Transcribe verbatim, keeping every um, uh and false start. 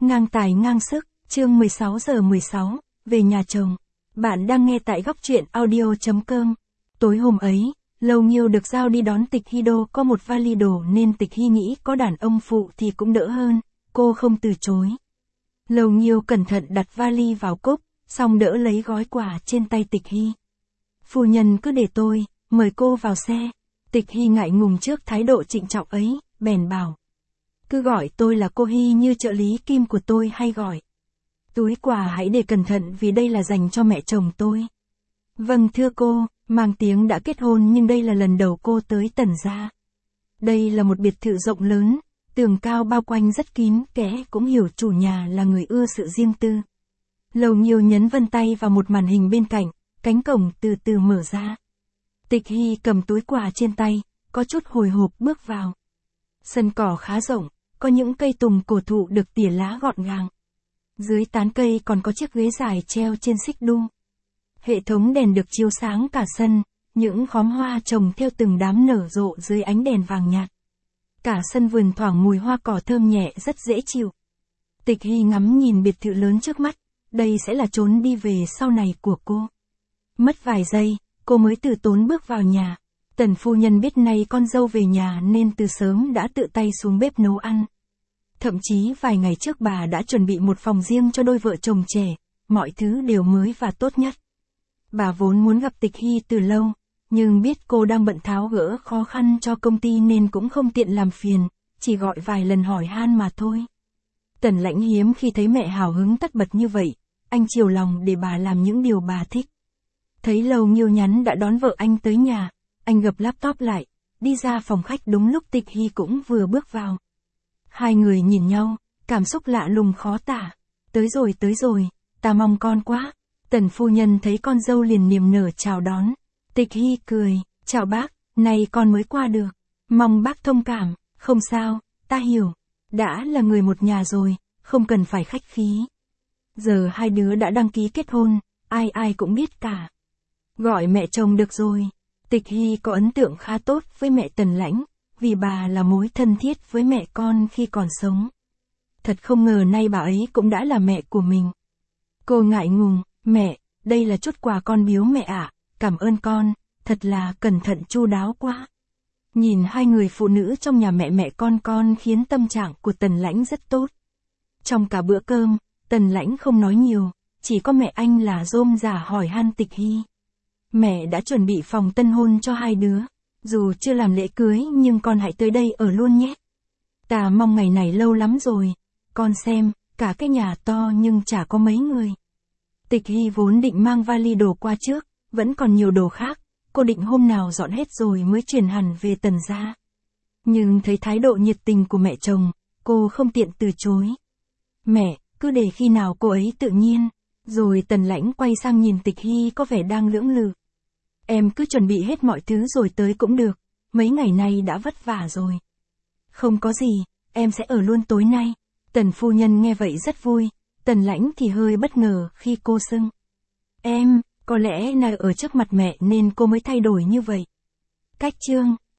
Ngang tài ngang sức, chương mười sáu giờ mười sáu, về nhà chồng. Bạn đang nghe tại góc truyện audio chấm com. Tối hôm ấy, Lâu Nghiêu được giao đi đón Tịch Hy Đô có một vali đồ nên Tịch Hy nghĩ có đàn ông phụ thì cũng đỡ hơn, cô không từ chối. Lâu Nghiêu cẩn thận đặt vali vào cốp, xong đỡ lấy gói quà trên tay Tịch Hy. Phu nhân cứ để tôi, mời cô vào xe. Tịch Hy ngại ngùng trước thái độ trịnh trọng ấy, bèn bảo. Cứ gọi tôi là cô Hy như trợ lý Kim của tôi hay gọi. Túi quà hãy để cẩn thận vì đây là dành cho mẹ chồng tôi. Vâng thưa cô, mang tiếng đã kết hôn nhưng đây là lần đầu cô tới Tần gia. Đây là một biệt thự rộng lớn, tường cao bao quanh rất kín kẽ, cũng hiểu chủ nhà là người ưa sự riêng tư. Lâu Nghiêu nhấn vân tay vào một màn hình bên cạnh, cánh cổng từ từ mở ra. Tịch Hy cầm túi quà trên tay, có chút hồi hộp bước vào. Sân cỏ khá rộng, có những cây tùng cổ thụ được tỉa lá gọn gàng. Dưới tán cây còn có chiếc ghế dài treo trên xích đu. Hệ thống đèn được chiếu sáng cả sân, những khóm hoa trồng theo từng đám nở rộ dưới ánh đèn vàng nhạt. Cả sân vườn thoảng mùi hoa cỏ thơm nhẹ rất dễ chịu. Tịch Hy ngắm nhìn biệt thự lớn trước mắt, đây sẽ là chốn đi về sau này của cô. Mất vài giây, cô mới từ tốn bước vào nhà. Tần phu nhân biết nay con dâu về nhà nên từ sớm đã tự tay xuống bếp nấu ăn. Thậm chí vài ngày trước bà đã chuẩn bị một phòng riêng cho đôi vợ chồng trẻ, mọi thứ đều mới và tốt nhất. Bà vốn muốn gặp Tịch Hy từ lâu, nhưng biết cô đang bận tháo gỡ khó khăn cho công ty nên cũng không tiện làm phiền, chỉ gọi vài lần hỏi han mà thôi. Tần Lãnh hiếm khi thấy mẹ hào hứng tất bật như vậy, anh chiều lòng để bà làm những điều bà thích. Thấy Lâu Nghiêu nhắn đã đón vợ anh tới nhà, anh gập laptop lại, đi ra phòng khách đúng lúc Tịch Hy cũng vừa bước vào. Hai người nhìn nhau, cảm xúc lạ lùng khó tả. Tới rồi tới rồi, ta mong con quá. Tần phu nhân thấy con dâu liền niềm nở chào đón. Tịch Hy cười, chào bác, nay con mới qua được. Mong bác thông cảm, không sao, ta hiểu. Đã là người một nhà rồi, không cần phải khách khí. Giờ hai đứa đã đăng ký kết hôn, ai ai cũng biết cả. Gọi mẹ chồng được rồi. Tịch Hy có ấn tượng khá tốt với mẹ Tần Lãnh, vì bà là mối thân thiết với mẹ con khi còn sống. Thật không ngờ nay bà ấy cũng đã là mẹ của mình. Cô ngại ngùng, mẹ, đây là chút quà con biếu mẹ ạ, cảm ơn con, thật là cẩn thận chu đáo quá. Nhìn hai người phụ nữ trong nhà mẹ mẹ con con khiến tâm trạng của Tần Lãnh rất tốt. Trong cả bữa cơm, Tần Lãnh không nói nhiều, chỉ có mẹ anh là rôm rả hỏi han Tịch Hy. Mẹ đã chuẩn bị phòng tân hôn cho hai đứa. Dù chưa làm lễ cưới nhưng con hãy tới đây ở luôn nhé. Ta mong ngày này lâu lắm rồi. Con xem, cả cái nhà to nhưng chả có mấy người. Tịch Hy vốn định mang vali đồ qua trước, vẫn còn nhiều đồ khác. Cô định hôm nào dọn hết rồi mới chuyển hẳn về Tần gia. Nhưng thấy thái độ nhiệt tình của mẹ chồng, cô không tiện từ chối. Mẹ, cứ để khi nào cô ấy tự nhiên. Rồi Tần Lãnh quay sang nhìn Tịch Hy có vẻ đang lưỡng lự. Em cứ chuẩn bị hết mọi thứ rồi tới cũng được, mấy ngày nay đã vất vả rồi. Không có gì, em sẽ ở luôn tối nay. Tần phu nhân nghe vậy rất vui, Tần Lãnh thì hơi bất ngờ khi cô xưng. Em, có lẽ là ở trước mặt mẹ nên cô mới thay đổi như vậy. Cách chương.